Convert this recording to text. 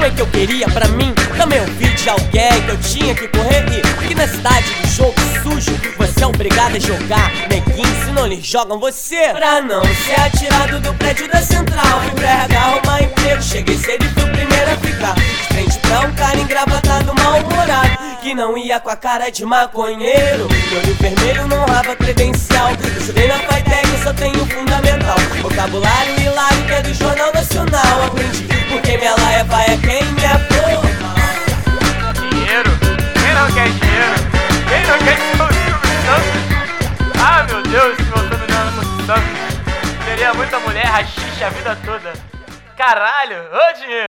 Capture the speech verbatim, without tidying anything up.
Não é que eu queria pra mim, também ouvi de alguém que eu tinha que correr e que na cidade do jogo sujo você é obrigado a jogar. Neguinho, se não lhe jogam você pra não ser atirado do prédio da central. Fui pra R H arrumar emprego, cheguei cedo e fui o primeiro a ficar. De frente pra um cara engravatado, mal-humorado, que não ia com a cara de maconheiro. Meu olho vermelho não rava credencial. Eu estudei na Fitec, eu só tenho fundamental. Vocabulário hilário que é do Jornal Nacional. Aprendi porque minha laiva é quem me forma. Dinheiro? Quem não quer dinheiro? Quem não quer ser o Silvio Santos? Ah, meu Deus, se você me der no Silvio Santos, teria muita mulher rachixe a vida toda. Caralho, ô dinheiro!